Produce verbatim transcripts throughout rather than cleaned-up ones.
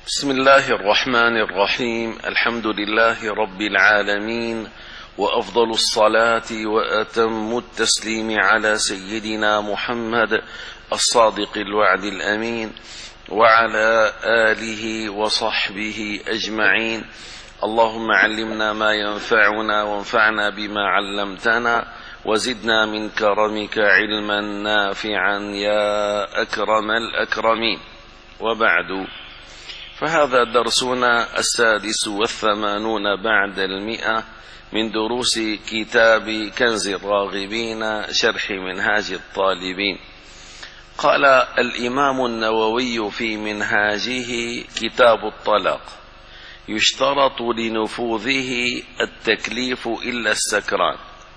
بسم الله الرحمن الرحيم. الحمد لله رب العالمين، وأفضل الصلاة وأتم التسليم على سيدنا محمد الصادق الوعد الأمين وعلى آله وصحبه أجمعين. اللهم علمنا ما ينفعنا وانفعنا بما علمتنا وزدنا من كرمك علما نافعا يا أكرم الأكرمين. وبعد، فهذا درسنا السادس والثمانون بعد المئة من دروس كتاب كنز الراغبين شرح منهاج الطالبين. قال الإمام النووي في منهاجه: كتاب الطلاق يشترط لنفوذه التكليف إلا السكران،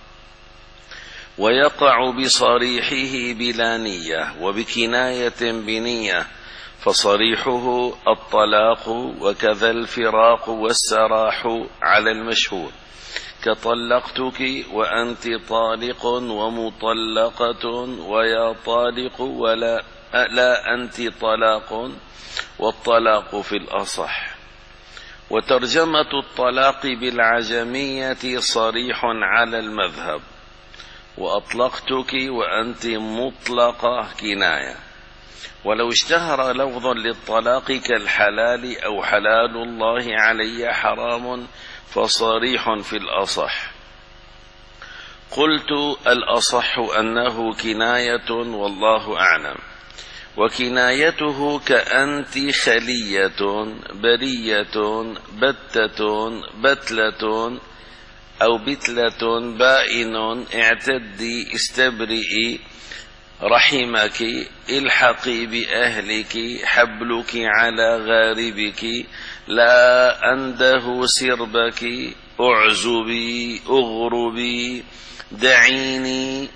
ويقع بصريحه بلا نية وبكناية بنية، فصريحه الطلاق، وكذا الفراق والسراح على المشهور، كطلقتك وأنت طالق ومطلقة ويا طالق ولا لا أنت طلاق، والطلاق في الأصح. وترجمة الطلاق بالعجمية صريح على المذهب، وأطلقتك وأنت مطلقة كناية. ولو اشتهر لفظ للطلاق كالحلال أو حلال الله علي حرام فصريح في الأصح. قلت الأصح أنه كناية والله أعلم، وكنايته كأنت خلية برية بتة بتلة أو بتلة بائن اعتدي استبرئي رحمك الحقي بأهلك حبلك على غاربك لا أنده سربك أعزبي أغربي دعيني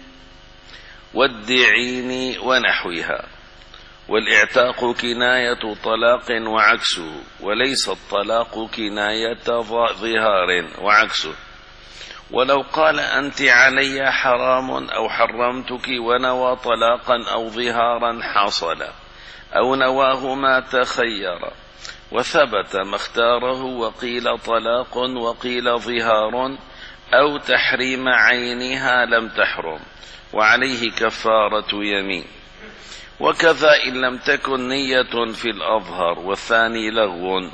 وادعيني ونحوها. والاعتاق كناية طلاق وعكسه، وليس الطلاق كناية ظهار وعكسه. ولو قال أنت علي حرام أو حرمتك ونوى طلاقا أو ظهارا حصل، أو نواهما تخير وثبت ما اختاره، وقيل طلاق وقيل ظهار أو تحريم عينها لم تحرم، وعليه كفارة يمين. وكذا إن لم تكن نية في الأظهر، والثاني لغو.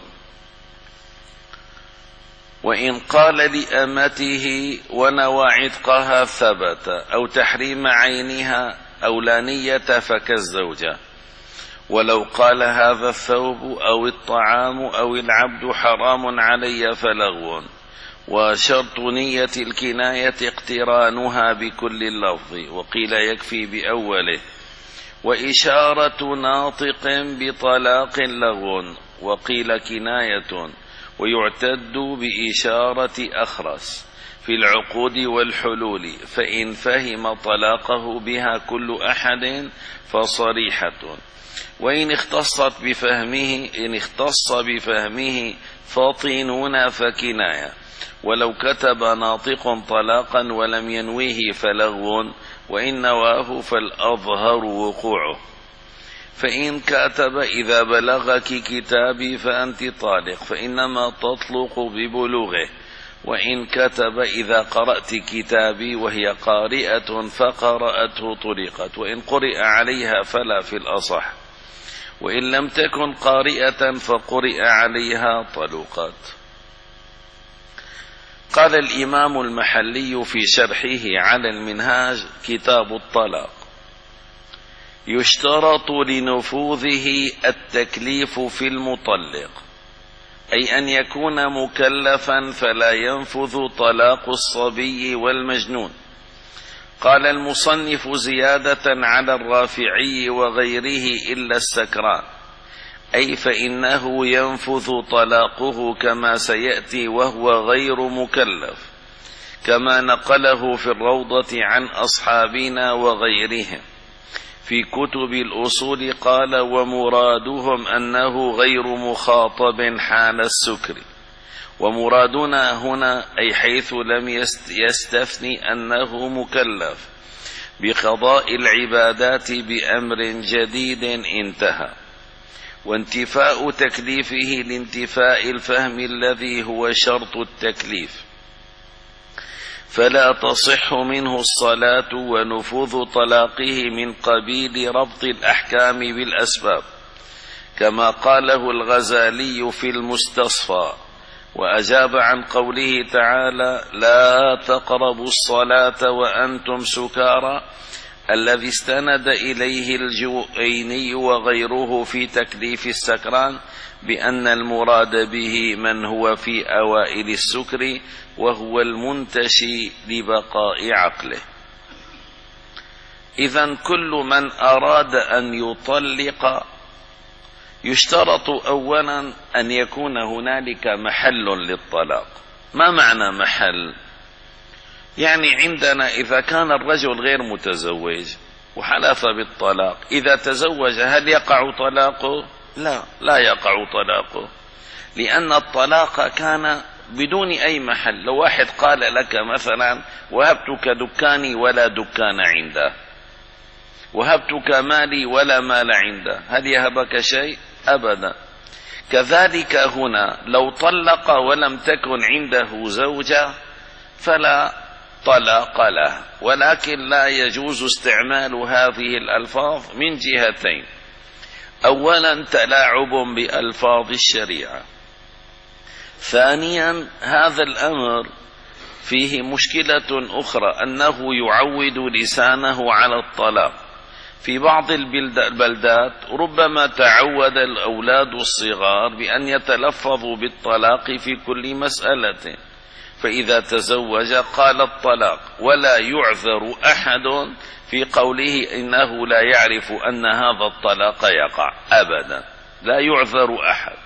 وإن قال لأمته ونوى عتقها ثبت، أو تحريم عينها أو لا نية فكالزوجة. ولو قال هذا الثوب أو الطعام أو العبد حرام علي فلغو. وشرط نية الكناية اقترانها بكل اللفظ، وقيل يكفي بأوله. وإشارة ناطق بطلاق لغو، وقيل كناية. ويعتد بإشارة أخرس في العقود والحلول، فإن فهم طلاقه بها كل أحد فصريحة، وإن اختصت بفهمه إن اختص بفهمه فطينون فكناية. ولو كتب ناطق طلاقا ولم ينويه فلغو، وإن نواه فالأظهر وقوعه. فإن كاتب إذا بلغك كتابي فأنت طالق، فإنما تطلق ببلوغه. وإن كتب إذا قرأت كتابي وهي قارئة فقرأته طلقت، وإن قرئ عليها فلا في الأصح. وإن لم تكن قارئة فقرئ عليها طلقت. قال الإمام المحلي في شرحه على المنهاج: كتاب الطلاق يشترط لنفوذه التكليف في المطلق، أي أن يكون مكلفا فلا ينفذ طلاق الصبي والمجنون. قال المصنف زيادة على الرافعي وغيره إلا السكران، أي فإنه ينفذ طلاقه كما سيأتي وهو غير مكلف، كما نقله في الروضة عن أصحابنا وغيرهم في كتب الأصول. قال: ومرادهم أنه غير مخاطب حال السكر. ومرادنا هنا أي حيث لم يستثني أنه مكلف بقضاء العبادات بأمر جديد انتهى. وانتفاء تكليفه لانتفاء الفهم الذي هو شرط التكليف، فلا تصح منه الصلاة ونفوذ طلاقه من قبيل ربط الأحكام بالأسباب، كما قاله الغزالي في المستصفى، وأجاب عن قوله تعالى: لا تقربوا الصلاة وأنتم سكارى، الذي استند إليه الجويني وغيره في تكليف السكران بأن المراد به من هو في أوائل السكر وهو المنتشي لبقاء عقله. إذن كل من أراد أن يطلق يشترط أولا أن يكون هنالك محل للطلاق. ما معنى محل؟ يعني عندنا إذا كان الرجل غير متزوج وحلف بالطلاق، إذا تزوج هل يقع طلاقه؟ لا، لا يقع طلاقه، لأن الطلاق كان بدون أي محل. لو واحد قال لك مثلا: وهبتك دكاني ولا دكان عنده، وهبتك مالي ولا مال عنده، هل يهبك شيء؟ أبدا. كذلك هنا لو طلق ولم تكن عنده زوجة فلا طلاق له، ولكن لا يجوز استعمال هذه الألفاظ من جهتين: أولا تلاعب بألفاظ الشريعة، ثانيا هذا الأمر فيه مشكلة أخرى، أنه يعود لسانه على الطلاق. في بعض البلدات ربما تعود الأولاد الصغار بأن يتلفظوا بالطلاق في كل مسألة، فإذا تزوج قال الطلاق، ولا يعذر أحد في قوله إنه لا يعرف أن هذا الطلاق يقع أبدا، لا يعذر أحد.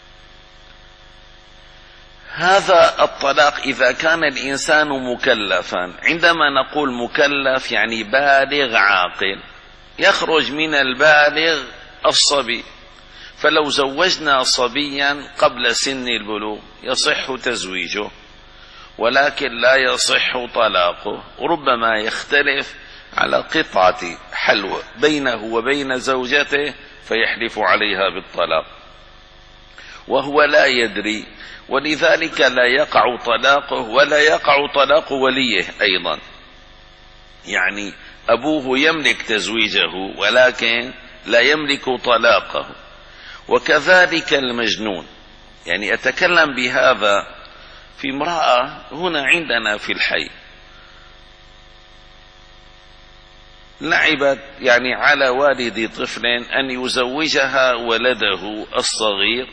هذا الطلاق إذا كان الإنسان مكلفا، عندما نقول مكلف يعني بالغ عاقل، يخرج من البالغ الصبي، فلو زوجنا صبيا قبل سن البلوغ يصح تزويجه، ولكن لا يصح طلاقه، ربما يختلف على قطعة حلوى بينه وبين زوجته فيحلف عليها بالطلاق وهو لا يدري، ولذلك لا يقع طلاقه ولا يقع طلاق وليه أيضا. يعني أبوه يملك تزويجه ولكن لا يملك طلاقه. وكذلك المجنون، يعني أتكلم بهذا في امرأة هنا عندنا في الحي لعبت يعني على والد طفل أن يزوجها ولده الصغير،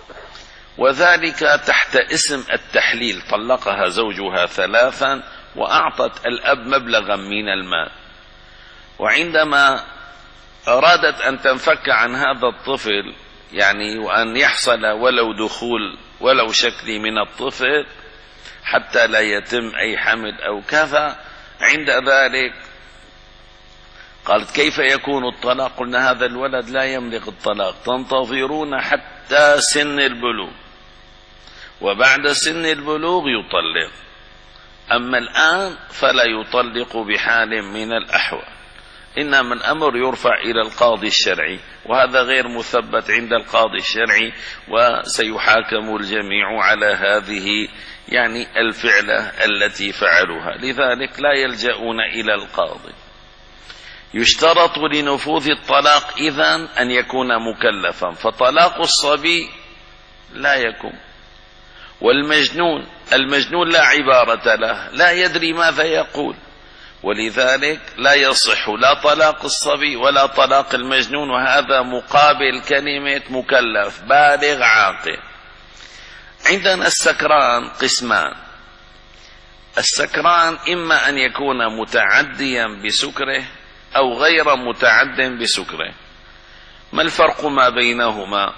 وذلك تحت اسم التحليل، طلقها زوجها ثلاثا وأعطت الأب مبلغا من المال، وعندما أرادت أن تنفك عن هذا الطفل يعني وأن يحصل ولو دخول ولو شكلي من الطفل حتى لا يتم أي حمل أو كذا، عند ذلك قالت: كيف يكون الطلاق؟ قلنا: هذا الولد لا يملك الطلاق، تنتظرون حتى سن البلوغ، وبعد سن البلوغ يطلق، أما الآن فلا يطلق بحال من الأحوال، إنما الأمر يرفع إلى القاضي الشرعي، وهذا غير مثبت عند القاضي الشرعي، وسيحاكم الجميع على هذه يعني الفعلة التي فعلوها، لذلك لا يلجؤون إلى القاضي. يشترط لنفوذ الطلاق إذن أن يكون مكلفا، فطلاق الصبي لا يكون. والمجنون، المجنون لا عبارة له، لا يدري ماذا يقول، ولذلك لا يصح لا طلاق الصبي ولا طلاق المجنون، وهذا مقابل كلمة مكلف بالغ عاقل. عندنا السكران قسمان: السكران إما أن يكون متعديا بسكره أو غير متعد بسكره. ما الفرق ما بينهما؟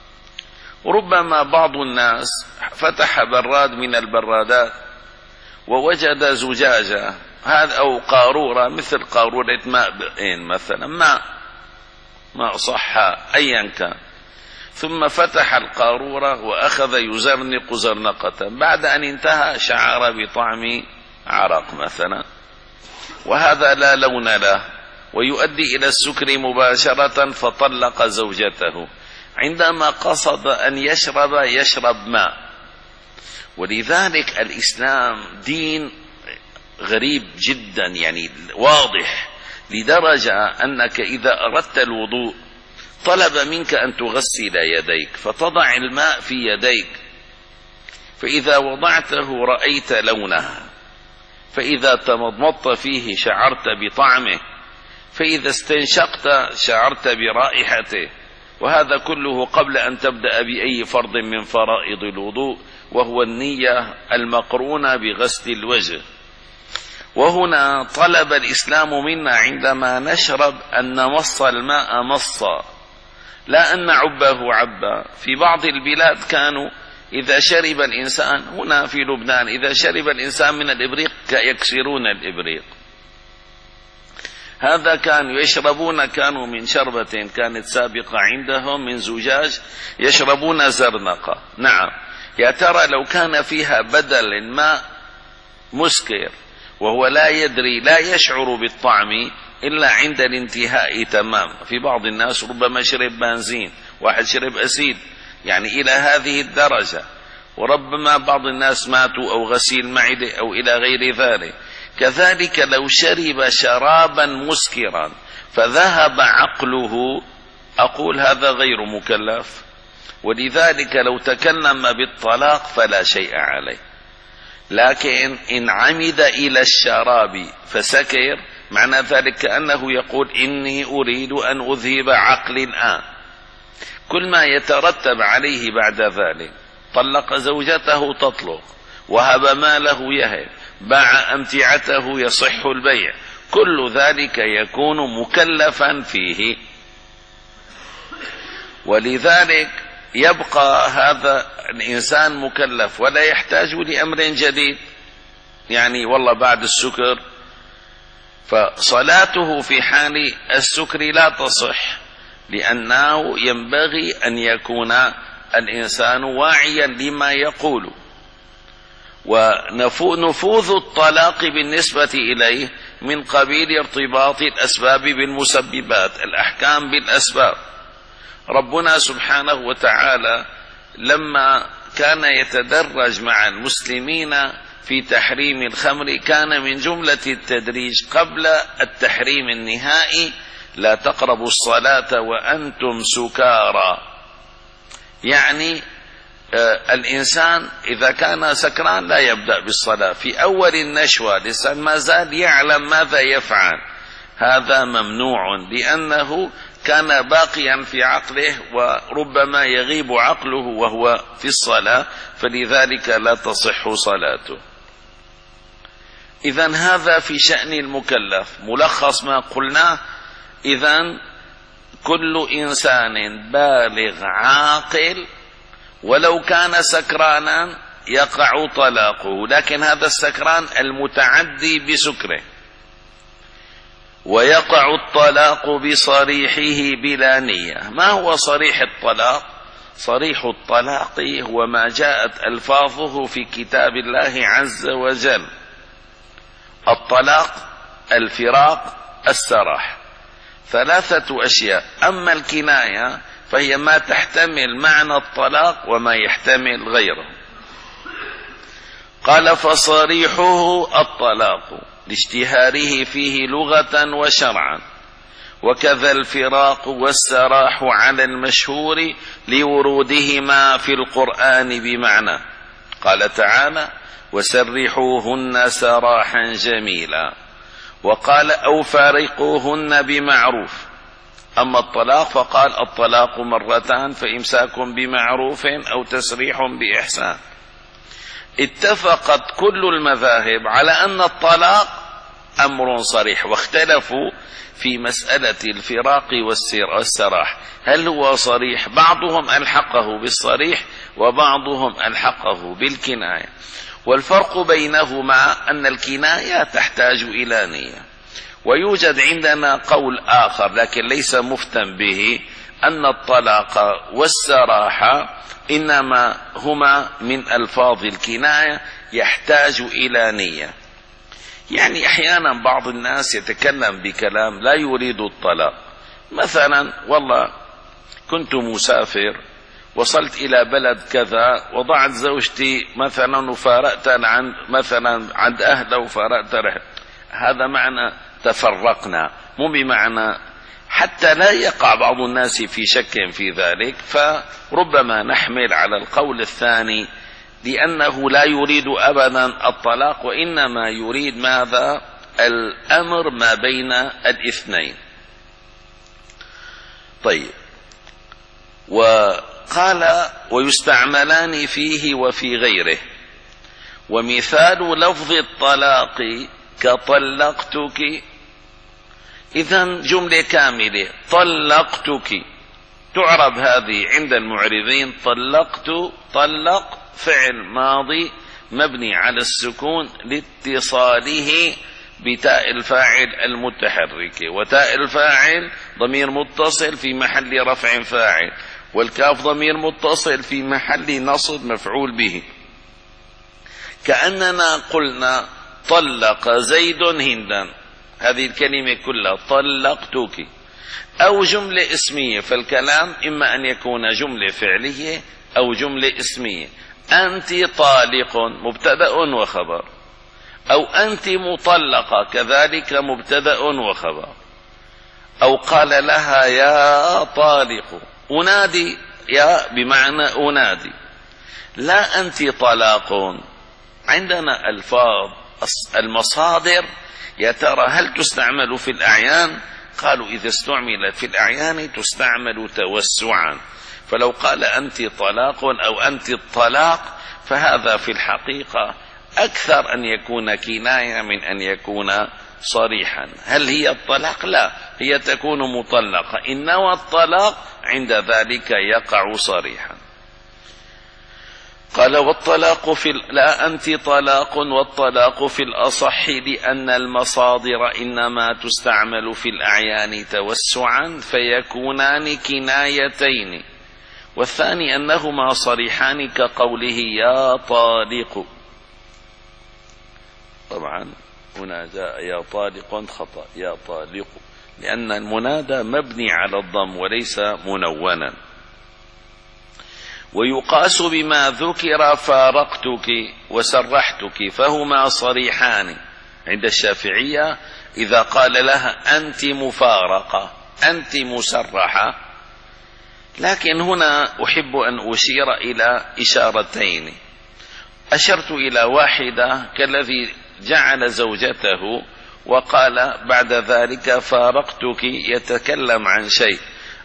ربما بعض الناس فتح براد من البرادات ووجد زجاجة هذا أو قارورة مثل قارورة ماء مثلا ماء ماء صحة أيا كان، ثم فتح القارورة وأخذ يزرنق زرنقة، بعد أن انتهى شعر بطعم عرق مثلا، وهذا لا لون له ويؤدي إلى السكر مباشرة، فطلق زوجته. عندما قصد أن يشرب يشرب ماء. ولذلك الإسلام دين غريب جدا، يعني واضح، لدرجة أنك إذا أردت الوضوء طلب منك أن تغسل يديك فتضع الماء في يديك، فإذا وضعته رأيت لونها، فإذا تمضمضت فيه شعرت بطعمه، فإذا استنشقت شعرت برائحته، وهذا كله قبل أن تبدأ بأي فرض من فرائض الوضوء، وهو النية المقرونة بغسل الوجه. وهنا طلب الإسلام منا عندما نشرب أن نمص الماء مصا، لا أن نعبه عبا. في بعض البلاد كانوا إذا شرب الإنسان، هنا في لبنان إذا شرب الإنسان من الإبريق يكسرون الإبريق. هذا كانوا يشربون، كانوا من شربة كانت سابقة عندهم من زجاج يشربون زرنقة. نعم، يا ترى لو كان فيها بدل الماء مسكر وهو لا يدري لا يشعر بالطعم إلا عند الانتهاء تمام. في بعض الناس ربما شرب بنزين، واحد شرب أسيد، يعني إلى هذه الدرجة. وربما بعض الناس ماتوا أو غسيل معدة أو إلى غير ذلك. كذلك لو شرب شرابا مسكرا فذهب عقله، أقول هذا غير مكلف. ولذلك لو تكلم بالطلاق فلا شيء عليه. لكن إن عمد إلى الشراب فسكر، معنى ذلك كأنه يقول إني أريد أن أذهب عقلي الآن. كل ما يترتب عليه بعد ذلك، طلق زوجته تطلق، وهب ماله يهب، باع أمتعته يصح البيع، كل ذلك يكون مكلفا فيه. ولذلك يبقى هذا الإنسان مكلف ولا يحتاج لأمر جديد. يعني والله بعد السكر، فصلاته في حال السكر لا تصح، لأنه ينبغي أن يكون الإنسان واعيا لما يقول. ونفوذ الطلاق بالنسبة إليه من قبيل ارتباط الأسباب بالمسببات، الأحكام بالأسباب. ربنا سبحانه وتعالى لما كان يتدرج مع المسلمين في تحريم الخمر كان من جملة التدريج قبل التحريم النهائي: لا تقربوا الصلاة وأنتم سكارى. يعني آه الإنسان إذا كان سكران لا يبدأ بالصلاة في أول النشوة، لسان ما زال يعلم ماذا يفعل، هذا ممنوع، لأنه كان باقيا في عقله وربما يغيب عقله وهو في الصلاة، فلذلك لا تصح صلاته. إذن هذا في شأن المكلف. ملخص ما قلناه: إذن كل إنسان بالغ عاقل ولو كان سكرانا يقع طلاقه، لكن هذا السكران المتعدي بسكره. ويقع الطلاق بصريحه بلا نية. ما هو صريح الطلاق؟ صريح الطلاق هو ما جاءت ألفاظه في كتاب الله عز وجل: الطلاق، الفراق، السراح، ثلاثة أشياء. أما الكناية فهي ما تحتمل معنى الطلاق وما يحتمل غيره. قال: فصريحه الطلاق لاشتهاره فيه لغة وشرعا، وكذا الفراق والسراح على المشهور لورودهما في القرآن بمعنى. قال تعالى: وسرحوهن سراحا جميلا. وقال: أو فارقوهن بمعروف. أما الطلاق فقال: الطلاق مرتان فإمساك بمعروف أو تسريح بإحسان. اتفقت كل المذاهب على أن الطلاق أمر صريح، واختلفوا في مسألة الفراق والسراح، هل هو صريح؟ بعضهم ألحقه بالصريح وبعضهم ألحقه بالكناية. والفرق بينهما أن الكناية تحتاج إلى نية. ويوجد عندنا قول آخر لكن ليس مفتن به، أن الطلاق والسراح إنما هما من ألفاظ الكناية يحتاج إلى نية. يعني أحيانا بعض الناس يتكلم بكلام لا يريد الطلاق، مثلا: والله كنت مسافر، وصلت إلى بلد كذا، وضعت زوجتي مثلا وفارقت عن مثلا عند أهله وفارقت رحل، هذا معنى تفرقنا، مو بمعنى حتى لا يقع بعض الناس في شك في ذلك. فربما نحمل على القول الثاني لأنه لا يريد أبدا الطلاق، وإنما يريد ماذا؟ الأمر ما بين الاثنين. طيب، وقال ويستعملان فيه وفي غيره، ومثال لفظ الطلاق كطلقتك، إذن جملة كاملة طلقتك تعرب هذه عند المعربين طلقت، طلق فعل ماضي مبني على السكون لاتصاله بتاء الفاعل المتحركة، وتاء الفاعل ضمير متصل في محل رفع فاعل، والكاف ضمير متصل في محل نصب مفعول به. كأننا قلنا طلق زيد هندا، هذه الكلمة كلها طلقتك، أو جملة اسمية، فالكلام إما أن يكون جملة فعلية أو جملة اسمية. أنت طالق مبتدأ وخبر، أو أنت مطلقة كذلك مبتدأ وخبر، أو قال لها يا طالق، أنادي، يا بمعنى أنادي، لا أنت طلاق. عندنا ألفاظ المصادر يا ترى هل تستعمل في الأعيان؟ قالوا إذا استعملت في الأعيان تستعمل توسعا، فلو قال أنت طلاق أو أنت الطلاق فهذا في الحقيقة أكثر أن يكون كناية من أن يكون صريحا. هل هي الطلاق؟ لا، هي تكون مطلقة، إنما الطلاق عند ذلك يقع صريحا. قال والطلاق في لا أنت طلاق، والطلاق في الأصح لأن المصادر إنما تستعمل في الأعيان توسعا فيكونان كنايتين، والثاني أنهما صريحان كقوله يا طالق. طبعا هنا جاء يا طالق خطأ، يا طالق، لأن المنادى مبني على الضم وليس منونا. ويقاس بما ذكر فارقتك وسرحتك، فهما صريحان عند الشافعية إذا قال لها أنت مفارقة أنت مسرحة. لكن هنا أحب أن أشير إلى إشارتين. أشرت إلى واحدة كالذي جعل زوجته وقال بعد ذلك فارقتك، يتكلم عن شيء،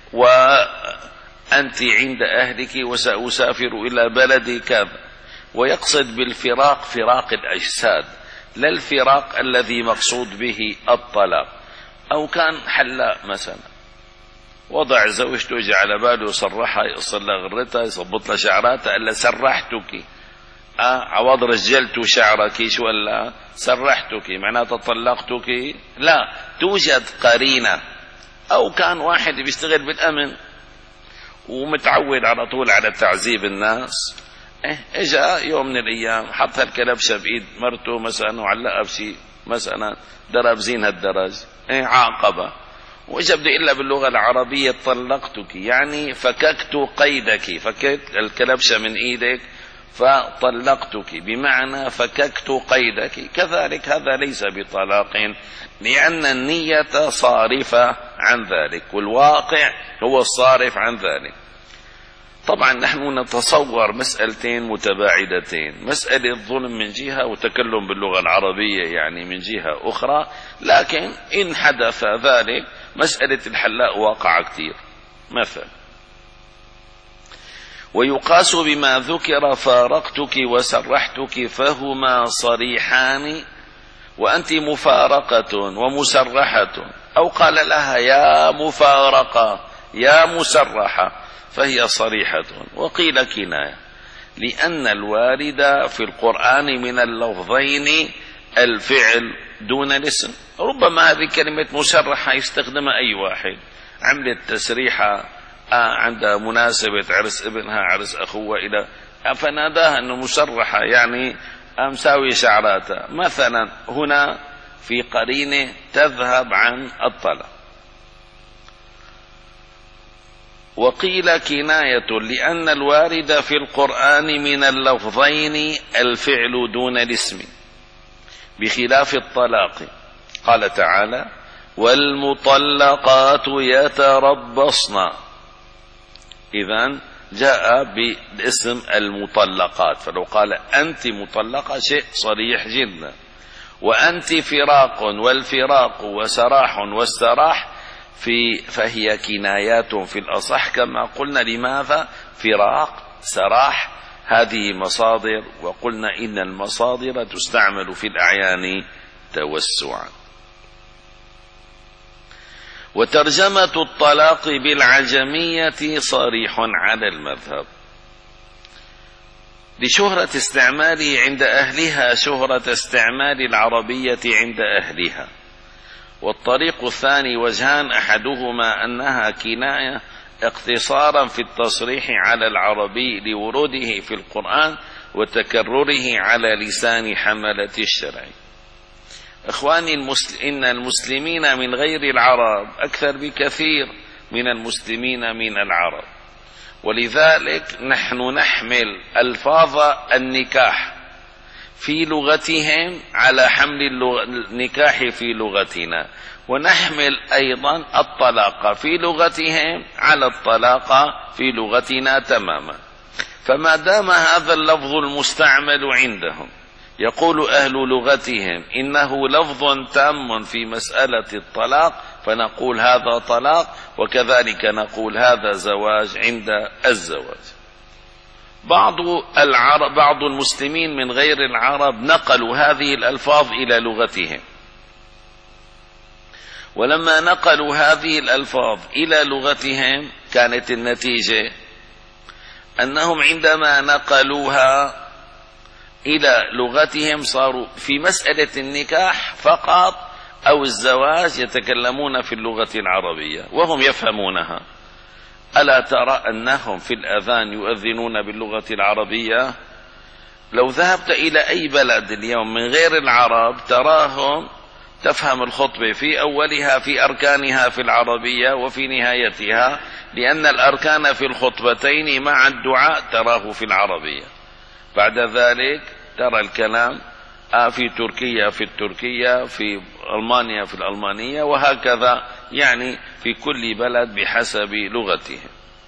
وأنت عند أهلك وسأسافر إلى بلدي كذا، ويقصد بالفراق فراق الأجساد، لا الفراق الذي مقصود به الطلاق. أو كان حلاق مثلا وضع زوجته جعل باله صرحها، يصل لها غرتها، يصبط لها شعراتها، قال لها سرحتك، آه عوض رجلت شعرك شو ولا سرحتك معناتها طلقتك؟ لا، توجد قرينة. أو كان واحد بيشتغل بالأمن ومتعود على طول على تعذيب الناس، إيه إجا يوم من الأيام حط هالكلبشة بإيد مرته مثلا وعلقها بشي مثلا درب زين هالدرج، إيه عاقبة، وإجا بدي إلا باللغة العربية طلقتك، يعني فككت قيدك، فككت الكلبشة من إيدك فطلقتك، بمعنى فككت قيدك. كذلك هذا ليس بطلاق، لأن النية صارفة عن ذلك، والواقع هو الصارف عن ذلك. طبعا نحن نتصور مسألتين متباعدتين، مسألة الظلم من جهة وتكلم باللغة العربية يعني من جهة أخرى، لكن إن حدث ذلك مسألة الحلاق واقع كثير مثلا. ويقاس بما ذكر فارقتك وسرحتك، فهما صريحان، وأنت مفارقة ومسرحة، أو قال لها يا مفارقة يا مسرحة فهي صريحة. وقيل كناية، لأن الوارد في القرآن من اللفظين الفعل دون الاسم. ربما هذه كلمة مسرحة يستخدمها أي واحد، عملت تسريحة آه عند مناسبة عرس ابنها عرس أخوها إلى فناداها أنه مسرحة يعني مساوي شعراتها مثلا. هنا في قرينة تذهب عن الطلاق. وقيل كناية لأن الوارد في القرآن من اللفظين الفعل دون الاسم، بخلاف الطلاق. قال تعالى: والمطلقات يتربصن، إذن جاء باسم المطلقات، فلو قال أنت مطلقة شيء صريح جدا. وأنت فراق، والفراق وسراح والسراح في فهي كنايات في الأصح كما قلنا. لماذا؟ فراق، سراح، هذه مصادر، وقلنا إن المصادر تستعمل في الأعيان توسعا. وترجمة الطلاق بالعجمية صريح على المذهب لشهرة استعماله عند أهلها شهرة استعمال العربية عند أهلها. والطريق الثاني وجهان، أحدهما أنها كناية اقتصارا في التصريح على العربي لوروده في القرآن وتكرره على لسان حملة الشرع. إخواني المسل... إن المسلمين من غير العرب أكثر بكثير من المسلمين من العرب، ولذلك نحن نحمل ألفاظ النكاح في لغتهم على حمل النكاح في لغتنا، ونحمل أيضا الطلاق في لغتهم على الطلاق في لغتنا تماما. فما دام هذا اللفظ المستعمل عندهم يقول أهل لغتهم إنه لفظ تام في مسألة الطلاق، فنقول هذا طلاق، وكذلك نقول هذا زواج عند الزواج. بعض العرب بعض المسلمين من غير العرب نقلوا هذه الألفاظ إلى لغتهم، ولما نقلوا هذه الألفاظ إلى لغتهم كانت النتيجة أنهم عندما نقلوها إلى لغتهم صاروا في مسألة النكاح فقط أو الزواج يتكلمون في اللغة العربية وهم يفهمونها. ألا ترى أنهم في الأذان يؤذنون باللغة العربية؟ لو ذهبت إلى أي بلد اليوم من غير العرب تراهم تفهم الخطبة في أولها في أركانها في العربية وفي نهايتها، لأن الأركان في الخطبتين مع الدعاء تراه في العربية. بعد ذلك ترى الكلام في تركيا في التركية، في ألمانيا في الألمانية، وهكذا، يعني في كل بلد بحسب لغته.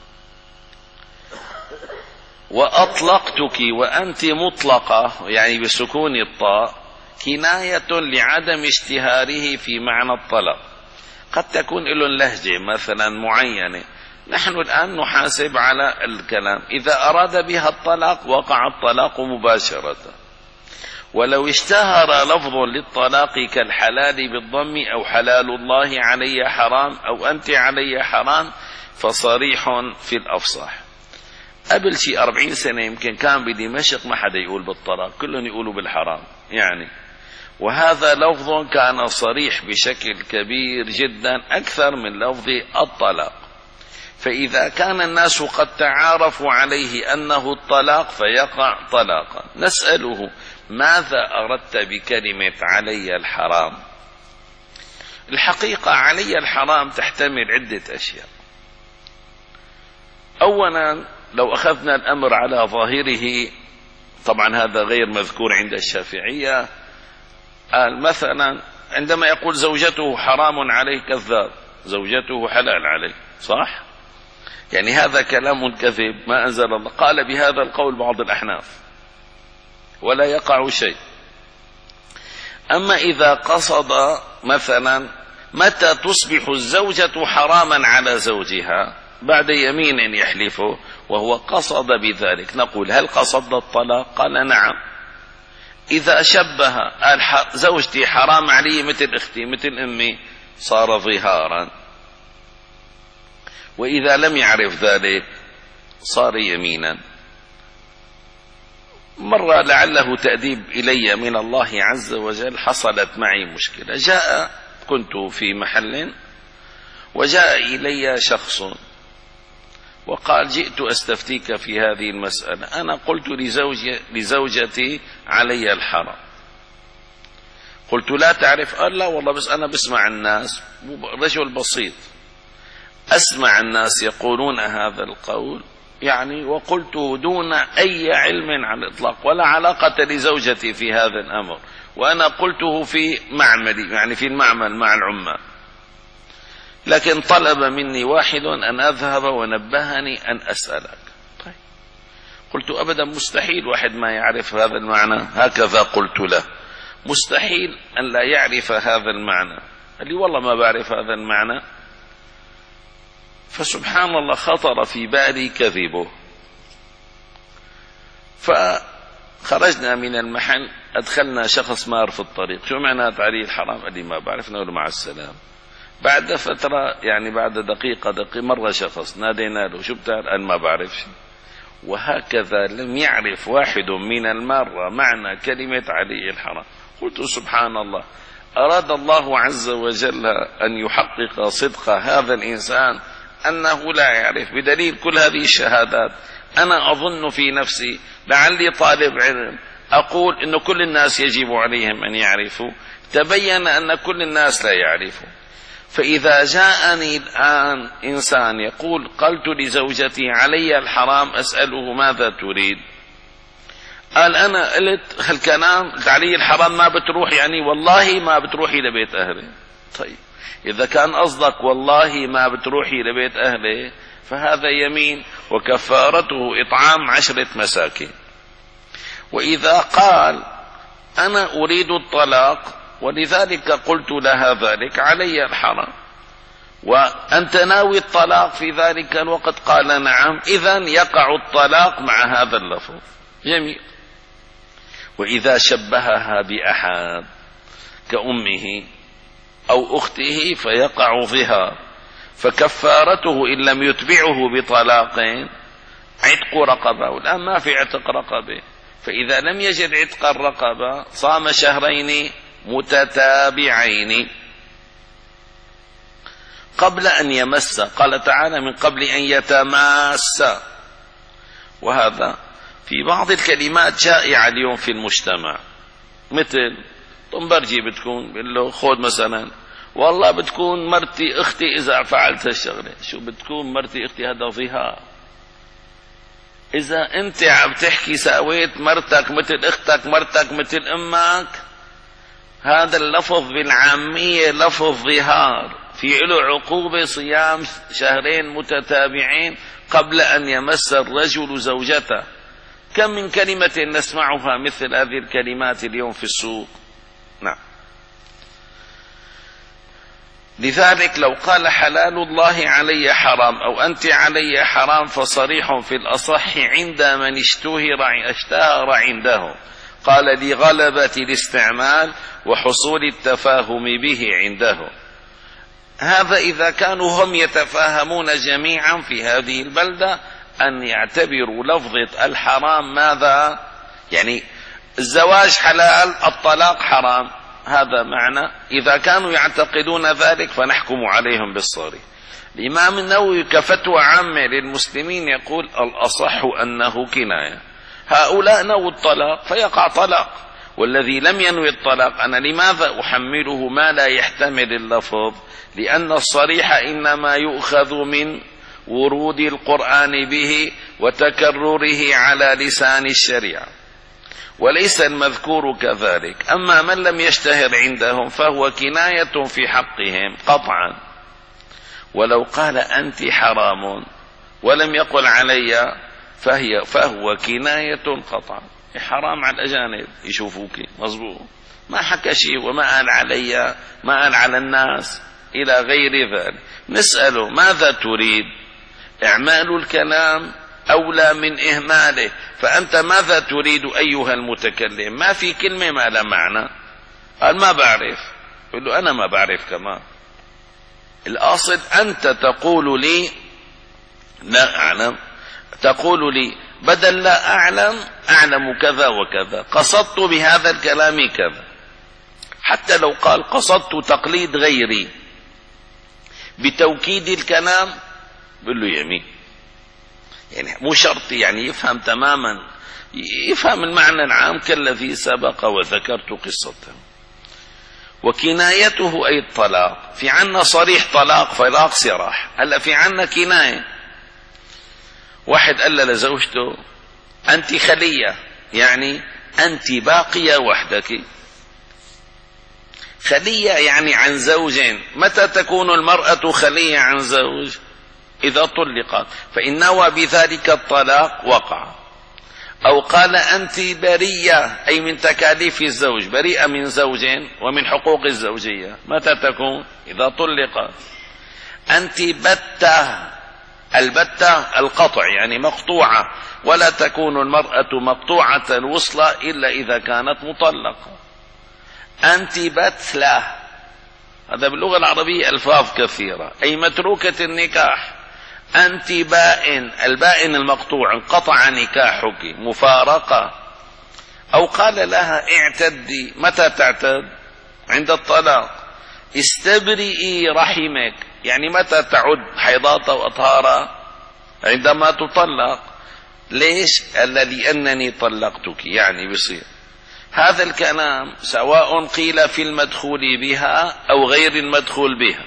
وأطلقتك وأنت مطلقة، يعني بسكون الطاء، كناية لعدم اشتهاره في معنى الطلاق. قد تكون له لهجة مثلا معينة، نحن الآن نحاسب على الكلام، إذا أراد بها الطلاق وقع الطلاق مباشرة. ولو اشتهر لفظ للطلاق كالحلال بالضم أو حلال الله علي حرام أو أنت علي حرام فصريح في الأفصح. قبل شي أربعين سنة يمكن كان بدمشق ما حدا يقول بالطلاق، كلهم يقولوا بالحرام يعني، وهذا لفظ كان صريح بشكل كبير جدا أكثر من لفظ الطلاق. فإذا كان الناس قد تعارفوا عليه أنه الطلاق فيقع طلاقا. نسأله: ماذا أردت بكلمة علي الحرام؟ الحقيقة علي الحرام تحتمل عدة أشياء. أولا، لو أخذنا الأمر على ظاهره، طبعا هذا غير مذكور عند الشافعية، مثلا عندما يقول زوجته حرام عليه كذاب، زوجته حلال عليه، صح؟ يعني هذا كلام كذب ما أنزل الله. قال بهذا القول بعض الأحناف ولا يقع شيء. أما إذا قصد مثلا متى تصبح الزوجة حراما على زوجها بعد يمين يحلفه وهو قصد بذلك، نقول: هل قصد الطلاق؟ قال: نعم. إذا شبه زوجتي حرام علي مثل أختي مثل أمي صار ظهارا، وإذا لم يعرف ذلك صار يمينا. مرة لعله تأديب إلي من الله عز وجل، حصلت معي مشكلة. جاء كنت في محل وجاء إلي شخص وقال: جئت أستفتيك في هذه المسألة. أنا قلت لزوجي لزوجتي علي الحرام. قلت: لا تعرف؟ قال: لا والله، بس أنا بسمع الناس، رجل بسيط. أسمع الناس يقولون هذا القول يعني وقلته دون أي علم على الإطلاق ولا علاقة لزوجتي في هذا الأمر، وأنا قلته في معملي يعني في المعمل مع العمال، لكن طلب مني واحد أن أذهب ونبهني أن أسألك. طيب. قلت أبدا مستحيل واحد ما يعرف هذا المعنى، هكذا قلت له مستحيل أن لا يعرف هذا المعنى. قال لي والله ما بعرف هذا المعنى. فسبحان الله خطر في بالي كذبه، فخرجنا من المحل، أدخلنا شخص مار في الطريق، شو معنى تعليل الحرام؟ قال لي ما بعرف، نقول مع السلام. بعد فترة يعني بعد دقيقة دقيقة مرة شخص نادينا له، شو بتعرف؟ قال ما بعرف شيء. وهكذا لم يعرف واحد من المرة معنى كلمة علي الحرام. قلت سبحان الله، أراد الله عز وجل أن يحقق صدق هذا الإنسان أنه لا يعرف، بدليل كل هذه الشهادات. أنا أظن في نفسي لعلي طالب علم أقول إن كل الناس يجب عليهم أن يعرفوا، تبين أن كل الناس لا يعرفوا. فإذا جاءني الآن إنسان يقول قلت لزوجتي علي الحرام، أسأله ماذا تريد؟ قال أنا قلت هالكلام علي الحرام ما بتروح يعني والله ما بتروحي لبيت أهلي. طيب إذا كان قصدك والله ما بتروحي لبيت أهلي فهذا يمين وكفارته إطعام عشرة مساكين. وإذا قال أنا أريد الطلاق ولذلك قلت لها ذلك علي الحرام وأنت ناوي الطلاق في ذلك الوقت، قال نعم، إذن يقع الطلاق مع هذا اللفظ. جميل. وإذا شبهها بأحد كأمه أو أخته فيقع ظهار، فكفارته إن لم يتبعه بطلاقين عتق رقبة، والآن ما في عتق رقبة، فإذا لم يجد عتق الرقبة صام شهرين متتابعين قبل أن يمس، قال تعالى من قبل أن يتماس. وهذا في بعض الكلمات شائعة اليوم في المجتمع، مثل طنبرجي بتكون بيقول له خذ مثلا والله بتكون مرتي اختي اذا فعلت هالشغله. شو بتكون مرتي اختي؟ هذا ظهار. اذا انت عم تحكي سويت مرتك مثل اختك، مرتك مثل امك، هذا اللفظ بالعاميه لفظ ظهار، في له عقوبه صيام شهرين متتابعين قبل ان يمس الرجل زوجته. كم من كلمه نسمعها مثل هذه الكلمات اليوم في السوق. نعم. لذلك لو قال حلال الله علي حرام أو أنت علي حرام فصريح في الأصح عند من اشتهر اشتهر عنده، قال لغلبة الاستعمال وحصول التفاهم به عنده. هذا إذا كانوا هم يتفاهمون جميعا في هذه البلدة أن يعتبروا لفظة الحرام ماذا؟ يعني الزواج حلال، الطلاق حرام، هذا معنى. إذا كانوا يعتقدون ذلك فنحكم عليهم بالصريح. الإمام النووي كفتوى عامة للمسلمين يقول الأصح أنه كناية. هؤلاء نووا الطلاق فيقع طلاق، والذي لم ينوي الطلاق أنا لماذا أحمله ما لا يحتمل اللفظ؟ لأن الصريح إنما يؤخذ من ورود القرآن به وتكرره على لسان الشريعة، وليس المذكور كذلك. أما من لم يشتهر عندهم فهو كناية في حقهم قطعا. ولو قال أنت حرام ولم يقل علي فهي فهو كناية قطعا. حرام على الأجانب يشوفوك مظبوط، ما حكى شيء وما قال علي، ما قال على الناس إلى غير ذلك. نسأله ماذا تريد؟ إعمال الكلام أولى من إهماله. فأنت ماذا تريد أيها المتكلم؟ ما في كلمة ما لا معنى. قال ما بعرف. يقول له أنا ما بعرف كمان. الأصل أنت تقول لي لا أعلم، تقول لي بدل لا أعلم أعلم كذا وكذا، قصدت بهذا الكلام كذا. حتى لو قال قصدت تقليد غيري بتوكيد الكلام بقول له يمين، يعني مو شرط يعني يفهم تماما، يفهم المعنى العام كالذي سبق وذكرت قصته. وكنايته أي الطلاق. في عنا صريح طلاق فراق سراح، هلا في عنا كناية. واحد قال لزوجته أنت خلية، يعني أنت باقية وحدك. خلية يعني عن زوجين. متى تكون المرأة خلية عن زوج؟ إذا طلقت، فإن نوى بذلك الطلاق وقع. أو قال أنت برية أي من تكاليف الزوج، بريئة من زوجين ومن حقوق الزوجية. متى تكون؟ إذا طلقت. أنت بتة، البتة القطع يعني مقطوعة، ولا تكون المرأة مقطوعة الوصلة إلا إذا كانت مطلقة. أنت بتلة، هذا باللغة العربية ألفاظ كثيرة، أي متروكة النكاح. أنت بائن، البائن المقطوع انقطع نكاحك، مفارقة. أو قال لها اعتدي. متى تعتد؟ عند الطلاق. استبرئي رحمك، يعني متى تعد حيضات وأطهارا؟ عندما تطلق. ليش؟ قال لأنني طلقتك، يعني بصير هذا الكلام سواء قيل في المدخول بها أو غير المدخول بها.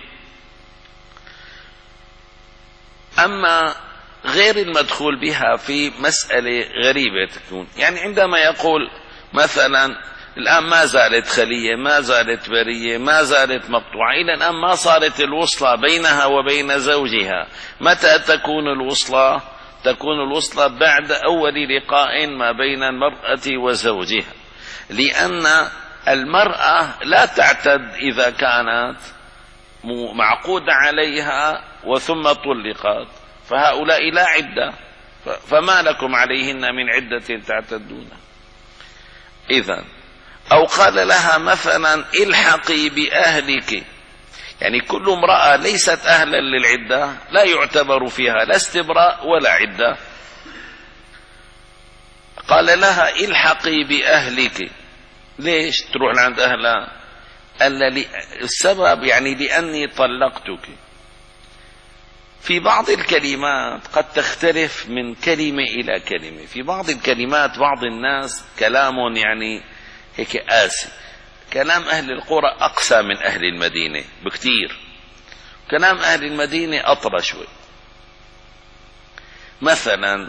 أما غير المدخول بها في مسألة غريبة تكون، يعني عندما يقول مثلا الآن ما زالت خلية، ما زالت برية، ما زالت مقطوعة، إلى الآن ما صارت الوصلة بينها وبين زوجها. متى تكون الوصلة؟ تكون الوصلة بعد أول لقاء ما بين المرأة وزوجها، لأن المرأة لا تعتد إذا كانت معقود عليها وثم طلقت، فهؤلاء لا عدة، فما لكم عليهن من عدة تعتدون. إذن أو قال لها مثلا الحقي بأهلك، يعني كل امرأة ليست أهلا للعدة لا يعتبر فيها لا استبراء ولا عدة. قال لها الحقي بأهلك، ليش تروح عند أهلها؟ قال السبب يعني لأني طلقتك. في بعض الكلمات قد تختلف من كلمة إلى كلمة. في بعض الكلمات بعض الناس كلام يعني هيك قاسي، كلام أهل القرى أقسى من أهل المدينة بكتير، كلام أهل المدينة أطرى شوي. مثلا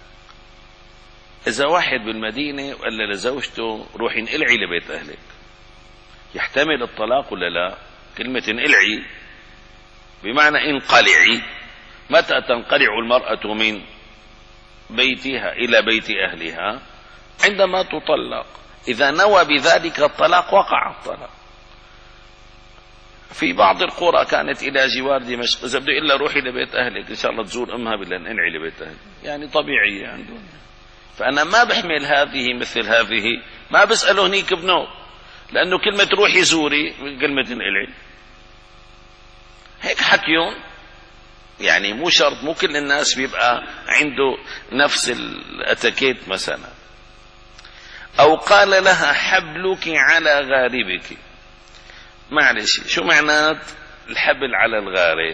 إذا واحد بالمدينة وقال لزوجته روحي انقلعي لبيت أهلك، يحتمل الطلاق ولا لا؟ كلمة انقلعي بمعنى انقلعي. متى تنقلع المرأة من بيتها إلى بيت أهلها؟ عندما تطلق. إذا نوى بذلك الطلاق وقع الطلاق. في بعض القرى كانت إلى جوار دمشق، إذا بده إلا روحي لبيت أهلك إن شاء الله تزور أمها بالله انقلعي لبيت أهلك، يعني طبيعية عندهم. فأنا ما بحمل هذه مثل هذه، ما بسأله هنيك ابنه، لأنه كلمة روحي زوري كلمة انقلعي هيك حكيون، يعني مو شرط، مو كل الناس بيبقى عنده نفس الاتيكيت مثلا. أو قال لها حبلك على غاربك. معلش شو معنات الحبل على الغارب؟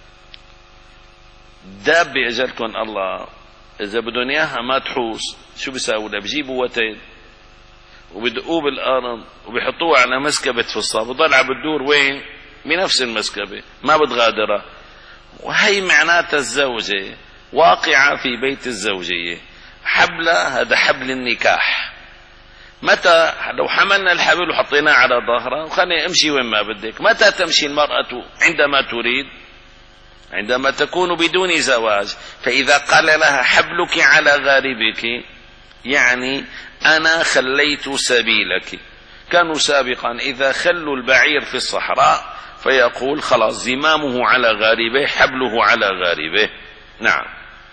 دابة أجلكم الله إذا بدهم إياها ما تحوس شو بيساووا لها؟ بجيبوا وتد وبدقوه بالأرض وبيحطوه على مسكبة فصة، بضلها بتدور وين؟ بنفس المسكبة، ما بتغادرها. وهي معناتها الزوجة واقعة في بيت الزوجية. حبلها هذا حبل النكاح. متى لو حملنا الحبل وحطيناه على ظهرها وخلينا امشي وين ما بدك، متى تمشي المرأة؟ عندما تريد، عندما تكون بدون زواج. فإذا قال لها حبلك على غاربك يعني أنا خليت سبيلك. كانوا سابقا إذا خلوا البعير في الصحراء فيقول خلاص زمامه على غاربه، حبله على غاربه. نعم،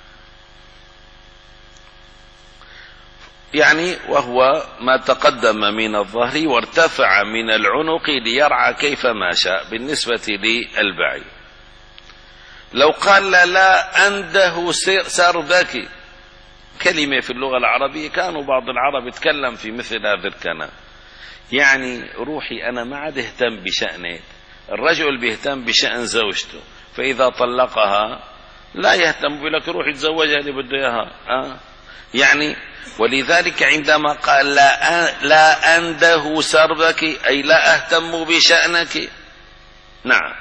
يعني وهو ما تقدم من الظهر وارتفع من العنق ليرعى كيفما شاء بالنسبة للبعير. لو قال لا أنده سردك، كلمة في اللغة العربية كانوا بعض العرب يتكلم في مثل هذا الكلام، يعني روحي أنا ما عاد اهتم بشأنك. الرجل بيهتم بشأن زوجته، فإذا طلقها لا يهتم بلك روحي تزوجها اللي بده إياها. أه؟ يعني ولذلك عندما قال لا, لا أنده سربك أي لا أهتم بشأنك. نعم.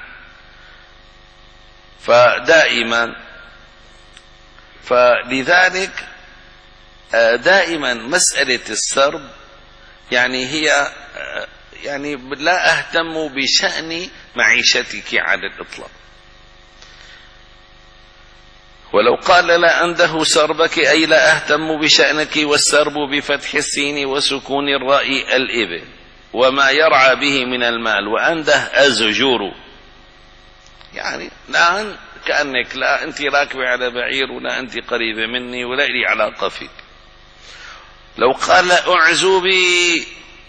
فدائما فلذلك دائما مسألة السرب يعني هي يعني لا أهتم بشأن معيشتك على الإطلاق. ولو قال لا أنده سربك أي لا أهتم بشأنك، والسرب بفتح السين وسكون الراء الإبل وما يرعى به من المال، وأنده أزجور يعني لا كأنك لا أنت راكبة على بعير ولا أنت قريبة مني ولا لي علاقة فيك. لو قال أعزبي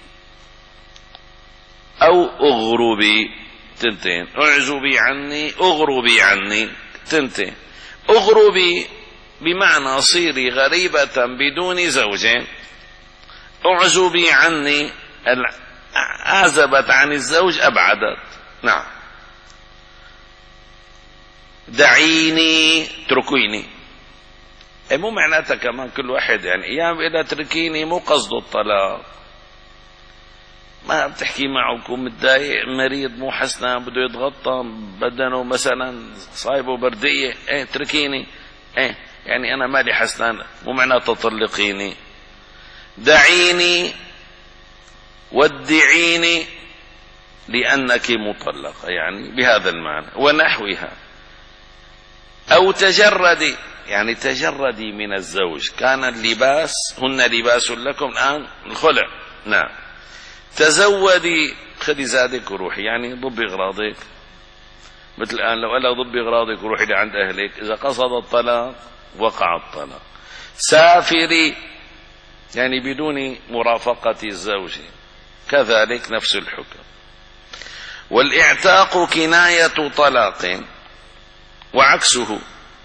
أو أغربي تنتين، أعزبي عني أغربي عني تنتين. أغربي بمعنى صيري غريبة بدون زوج، أعزبي عني أعزبت عن الزوج أبعدت. نعم. دعيني تركيني، مو معناتها كمان كل واحد يعني ايام اذا تركيني مو قصده الطلاق، ما بتحكي معه متضايق مريض مو حسنا بده يتغطى بدنه مثلا صايبه برديه، ايه تركيني، ايه يعني انا مالي حسنا مو معناتها طلقيني. دعيني ودعيني لأنك مطلقة يعني بهذا المعنى ونحوها. أو تجردي يعني تجردي من الزوج، كان اللباس هن لباس لكم الآن الخلع. نعم. تزودي خذي زادك وروحي يعني ضبي اغراضك، مثل الآن لو قال ضبي اغراضك وروحي لعند أهلك، إذا قصد الطلاق وقع الطلاق. سافري يعني بدون مرافقة الزوج، كذلك نفس الحكم. والاعتاق كناية طلاق وعكسه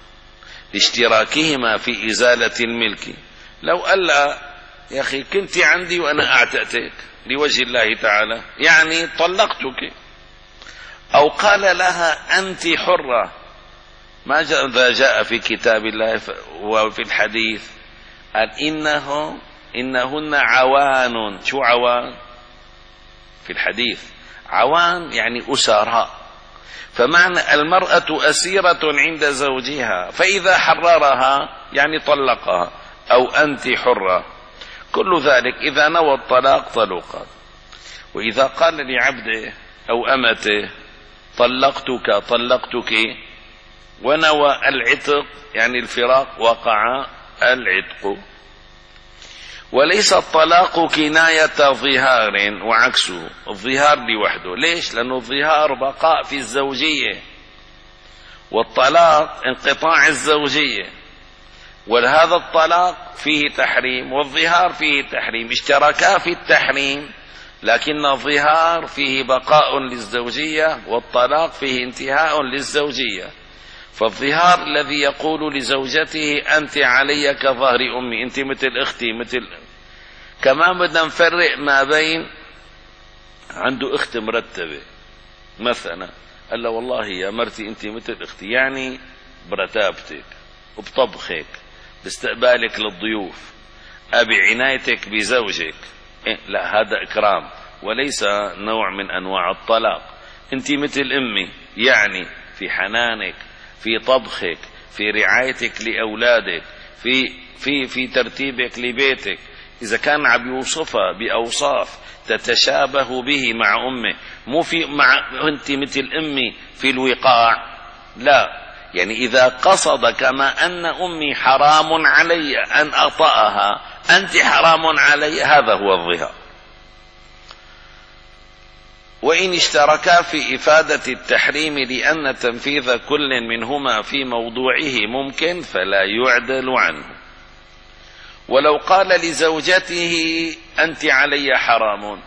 لاشتراكهما في إزالة الملك. لو قال يا أخي كنت عندي وأنا أعتقتك لوجه الله تعالى يعني طلقتك، أو قال لها أنت حرة، ما جاء, جاء في كتاب الله وفي الحديث قال إنه إنهن عوان. شو عوان في الحديث؟ عوان يعني أسراء، فمعنى المرأة أسيرة عند زوجها، فإذا حررها يعني طلقها. أو أنت حرة، كل ذلك إذا نوى الطلاق طلقت. وإذا قال لعبده أو أمته طلقتك طلقتك ونوى العتق يعني الفراق وقع العتق. وليس الطلاق كناية ظهار وعكسه، الظهار لوحده. ليش؟ لأنه الظهار بقاء في الزوجية، والطلاق انقطاع الزوجية، وهذا الطلاق فيه تحريم والظهار فيه تحريم، اشتركا في التحريم، لكن الظهار فيه بقاء للزوجية والطلاق فيه انتهاء للزوجية. فالظهار الذي يقول لزوجته أنت علي كظهر أمي، أنت مثل أختي مثل. كمان بدنا نفرق ما بين عنده أخت مرتبة مثلا قال له والله يا مرتي أنت مثل أختي، يعني برتابتك وبطبخك باستقبالك للضيوف بعنايتك بزوجك. إيه؟ لا، هذا إكرام وليس نوع من أنواع الطلاق. أنت مثل أمي يعني في حنانك، في طبخك، في رعايتك لأولادك، في في في ترتيبك لبيتك. إذا كان عم يوصفها بأوصاف تتشابه به مع أمه، مو في مع أنت مثل أمي في الوقاع، لا، يعني إذا قصد كما أن أمي حرام علي أن أطأها أنت حرام علي، هذا هو الظهار. وإن اشتركا في إفادة التحريم لأن تنفيذ كل منهما في موضوعه ممكن فلا يعدل عنه. ولو قال لزوجته أنت علي حرام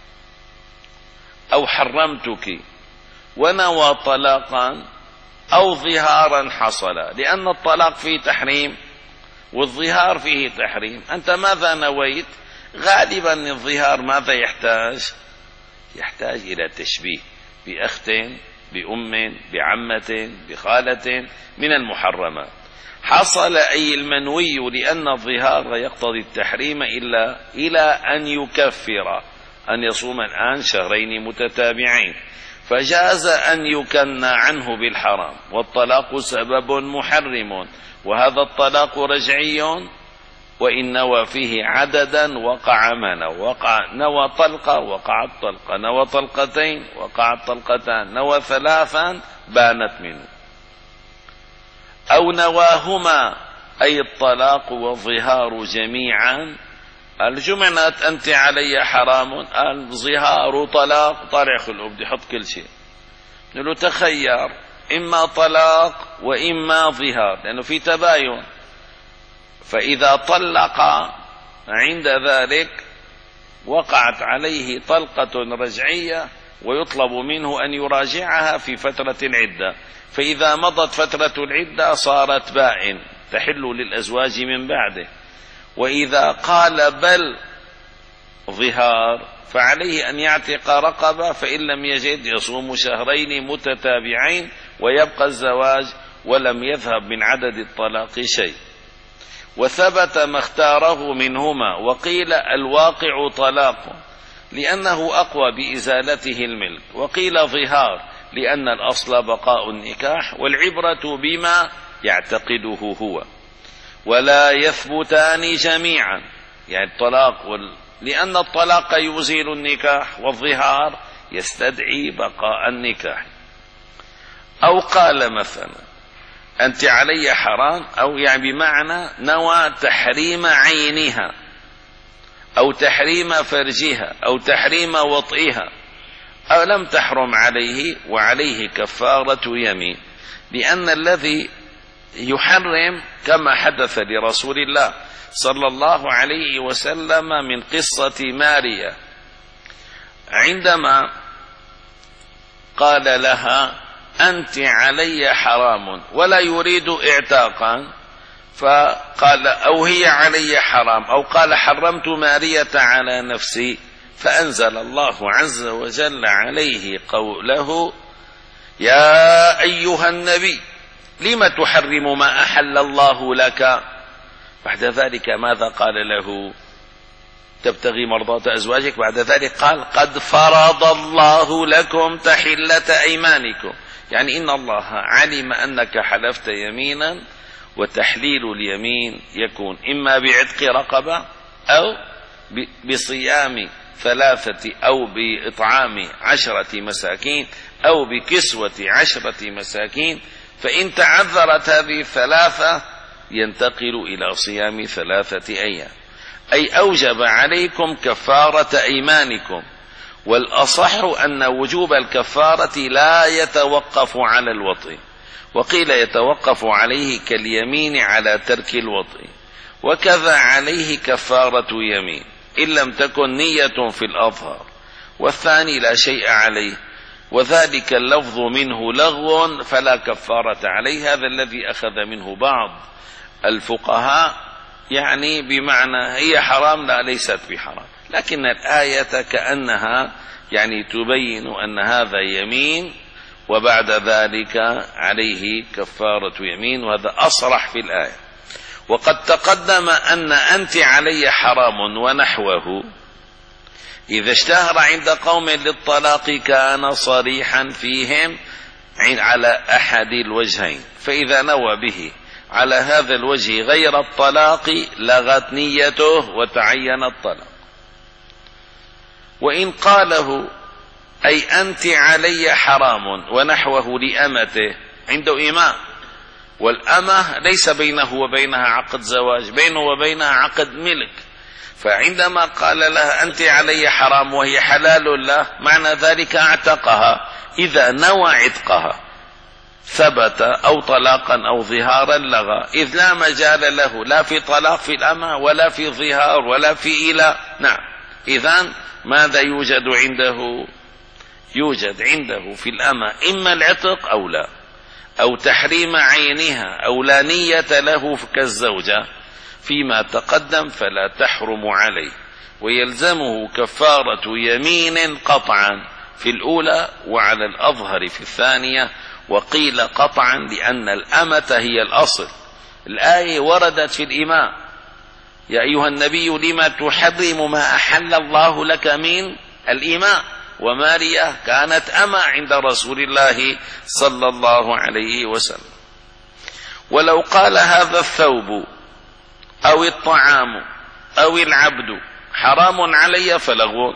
أو حرمتك ونوى طلاقا أو ظهارا حصل، لأن الطلاق فيه تحريم والظهار فيه تحريم، أنت ماذا نويت؟ غالبا الظهار ماذا يحتاج؟ يحتاج إلى تشبيه بأخت بأم بعمة بخالة من المحرمات. حصل أي المنوي لأن الظهار يقتضي التحريم إلا إلى أن يكفر، أن يصوم الآن شهرين متتابعين، فجاز أن يكنى عنه بالحرام، والطلاق سبب محرم، وهذا الطلاق رجعي، وإن نوى فيه عددا وقع ما نوى، وقع نوى طلقة وقعت طلقة، نوى طلقتين وقعت طلقتان، نوى ثلاثا بانت منه، أو نواهما أي الطلاق والظهار جميعا. الجمعنات أنت علي حرام، الظهار طلاق، طالع خلق بدي حط كل شيء، نقول له تخير إما طلاق وإما ظهار، لأنه في تباين. فإذا طلق عند ذلك وقعت عليه طلقة رجعية، ويطلب منه أن يراجعها في فترة العدة، فإذا مضت فترة العدة صارت بائن تحل للأزواج من بعده. وإذا قال بل ظهار فعليه أن يعتق رقبة، فإن لم يجد يصوم شهرين متتابعين ويبقى الزواج ولم يذهب من عدد الطلاق شيء. وثبت ما اختاره منهما، وقيل الواقع طلاق لأنه أقوى بإزالته الملك، وقيل ظهار لأن الأصل بقاء النكاح، والعبرة بما يعتقده هو، ولا يثبتان جميعا، يعني الطلاق وال... لأن الطلاق يزيل النكاح، والظهار يستدعي بقاء النكاح. أو قال مثلا أنت علي حرام، أو يعني بمعنى نوى تحريم عينها أو تحريم فرجها أو تحريم وطئها، أو لم تحرم عليه وعليه كفارة يمين، لأن الذي يحرم كما حدث لرسول الله صلى الله عليه وسلم من قصة ماريا عندما قال لها أنت علي حرام ولا يريد اعتاقا، فقال أو هي علي حرام، أو قال حرمت مارية على نفسي، فأنزل الله عز وجل عليه قوله يا أيها النبي لم تحرم ما أحل الله لك. بعد ذلك ماذا قال له؟ تبتغي مرضات أزواجك. بعد ذلك قال قد فرض الله لكم تحلة أيمانكم، يعني إن الله علم أنك حلفت يمينا، وتحليل اليمين يكون إما بعتق رقبة أو بصيام ثلاثة أو بإطعام عشرة مساكين أو بكسوة عشرة مساكين، فإن تعذرت هذه الثلاثة ينتقل إلى صيام ثلاثة أيام، أي أوجب عليكم كفارة أيمانكم. والأصح أن وجوب الكفارة لا يتوقف على الوطء، وقيل يتوقف عليه كاليمين على ترك الوطء، وكذا عليه كفارة يمين إن لم تكن نية في الأظهر، والثاني لا شيء عليه، وذلك اللفظ منه لغو فلا كفارة عليه. هذا الذي أخذ منه بعض الفقهاء، يعني بمعنى هي حرام، لا ليست بحرام، لكن الآية كأنها يعني تبين أن هذا يمين وبعد ذلك عليه كفارة يمين، وهذا أصرح في الآية. وقد تقدم أن أنت علي حرام ونحوه إذا اشتهر عند قوم للطلاق كان صريحا فيهم على أحد الوجهين، فإذا نوى به على هذا الوجه غير الطلاق لغت نيته وتعين الطلاق. وإن قاله أي أنت علي حرام ونحوه لأمته عنده إماء، والأمة ليس بينه وبينها عقد زواج، بينه وبينها عقد ملك، فعندما قال لها أنت علي حرام وهي حلال له معنى ذلك اعتقها. إذا نوى عتقها ثبت أو طلاقا أو ظهارا لغى، إذ لا مجال له لا في طلاق في الأمة ولا في ظهار ولا في إله. نعم، إذن ماذا يوجد عنده؟ يوجد عنده في الأمة إما العتق أو لا، أو تحريم عينها، أو لا نية له كالزوجة فيما تقدم فلا تحرم عليه، ويلزمه كفارة يمين قطعا في الأولى وعلى الأظهر في الثانية. وقيل قطعا لأن الأمة هي الأصل، الآية وردت في الإماء: يا أيها النبي لما تحرم ما أحل الله لك من الإماء. وماريا كانت أما عند رسول الله صلى الله عليه وسلم. ولو قال هذا الثوب أو الطعام أو العبد حرام علي فلغو،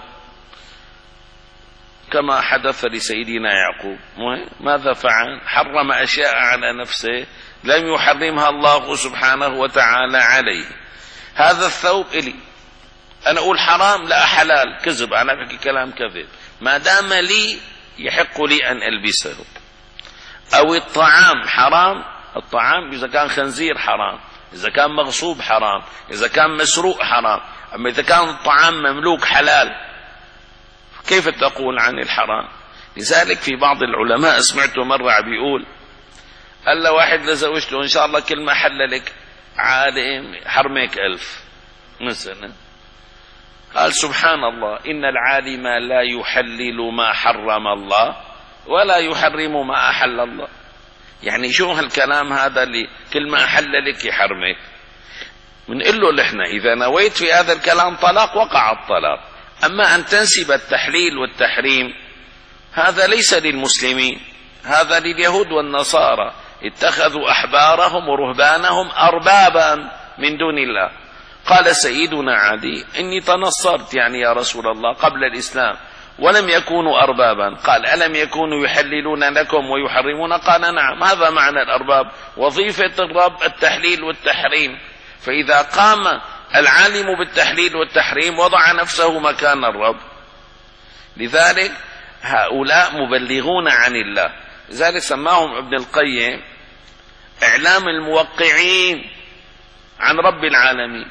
كما حدث لسيدنا يعقوب. ماذا فعل؟ حرم أشياء على نفسه لم يحرمها الله سبحانه وتعالى عليه. هذا الثوب إلي، أنا أقول حرام لا حلال، كذب، أنا بحكي كلام كذب، ما دام لي يحق لي أن ألبسه. أو الطعام حرام، الطعام إذا كان خنزير حرام، إذا كان مغصوب حرام، إذا كان مسروق حرام. أما إذا كان الطعام مملوك حلال كيف تقول عن الحرام؟ لذلك في بعض العلماء سمعته مرة بيقول، قال له واحد لزوجته إن شاء الله كل ما حللك عالم حرمك ألف مثلا. قال سبحان الله، إن العالم لا يحلل ما حرم الله ولا يحرم ما أحل الله. يعني شو هالكلام هذا اللي كل ما حللك يحرمك؟ بنقول له نحن إذا نويت في هذا الكلام طلاق وقع الطلاق. أما أن تنسب التحليل والتحريم هذا ليس للمسلمين، هذا لليهود والنصارى، اتخذوا أحبارهم ورهبانهم أربابا من دون الله. قال سيدنا علي: إني تنصرت يعني يا رسول الله قبل الإسلام ولم يكونوا أربابا. قال: ألم يكونوا يحللون لكم ويحرمون؟ قال: نعم. هذا معنى الأرباب، وظيفة الرب التحليل والتحريم. فإذا قام العالم بالتحليل والتحريم وضع نفسه مكان الرب. لذلك هؤلاء مبلغون عن الله. لذلك سماهم ابن القيم إعلام الموقعين عن رب العالمين.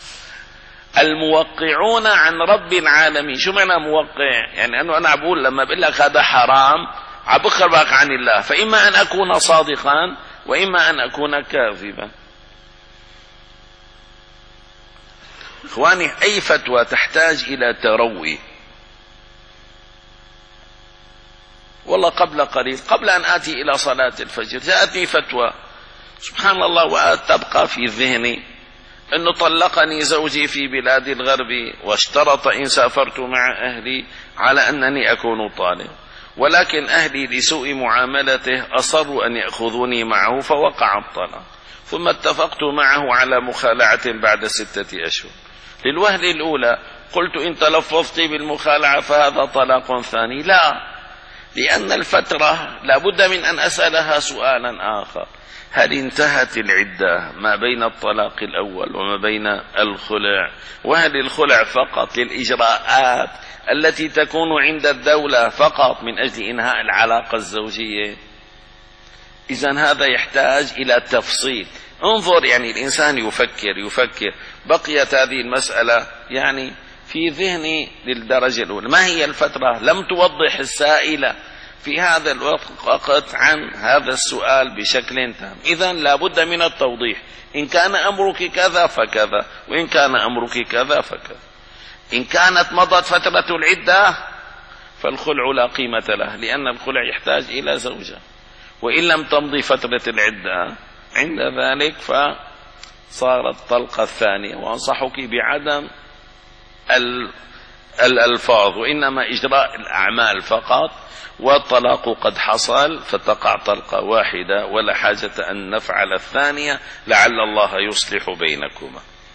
الموقعون عن رب العالمين. شو معنى موقع؟ يعني أنه أنا بقول لما بقول لك هذا حرام عبخبرك عن الله، فإما أن أكون صادقا وإما أن أكون كاذبا. إخواني، أي فتوى تحتاج إلى تروي. والله قبل قليل، قبل أن آتي إلى صلاة الفجر، جاءتني فتوى سبحان الله وتبقى في ذهني، أنه طلقني زوجي في بلاد الغرب واشترط إن سافرت مع أهلي على أنني أكون طالب، ولكن أهلي لسوء معاملته أصروا أن يأخذوني معه فوقع الطلاق. ثم اتفقت معه على مخالعة بعد ستة أشهر. للوهلة الأولى قلت إن تلفظت بالمخالعة فهذا طلاق ثاني. لا، لأن الفترة لابد من أن أسألها سؤالا آخر: هل انتهت العدة ما بين الطلاق الأول وما بين الخلع؟ وهل الخلع فقط للإجراءات التي تكون عند الدولة فقط من أجل إنهاء العلاقة الزوجية؟ إذن هذا يحتاج إلى تفصيل. انظر، يعني الإنسان يفكر يفكر بقيت هذه المسألة يعني في ذهني للدرجة الأولى. ما هي الفترة؟ لم توضح السائلة في هذا الوقت عن هذا السؤال بشكل تام. إذن لابد من التوضيح. إن كان أمرك كذا فكذا، وإن كان أمرك كذا فكذا. إن كانت مضت فترة العدة فالخلع لا قيمة له، لأن الخلع يحتاج إلى زوجة. وإن لم تمضي فترة العدة عند ذلك فصارت الطلقة الثانية. وأنصحك بعدم الألفاظ وإنما إجراء الأعمال فقط، والطلاق قد حصل فتقع طلقة واحدة ولا حاجة أن نفعل الثانية، لعل الله يصلح بينكما.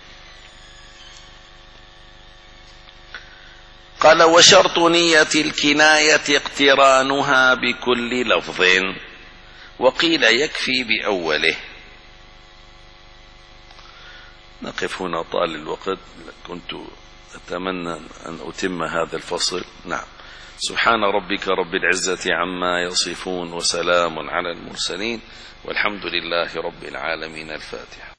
قال: وشرط نية الكناية اقترانها بكل لفظ، وقيل يكفي بأوله. نقف هنا طال الوقت، كنت أتمنى أن أتم هذا الفصل. نعم. سبحان ربك رب العزة عما يصفون، وسلام على المرسلين، والحمد لله رب العالمين. الفاتحة.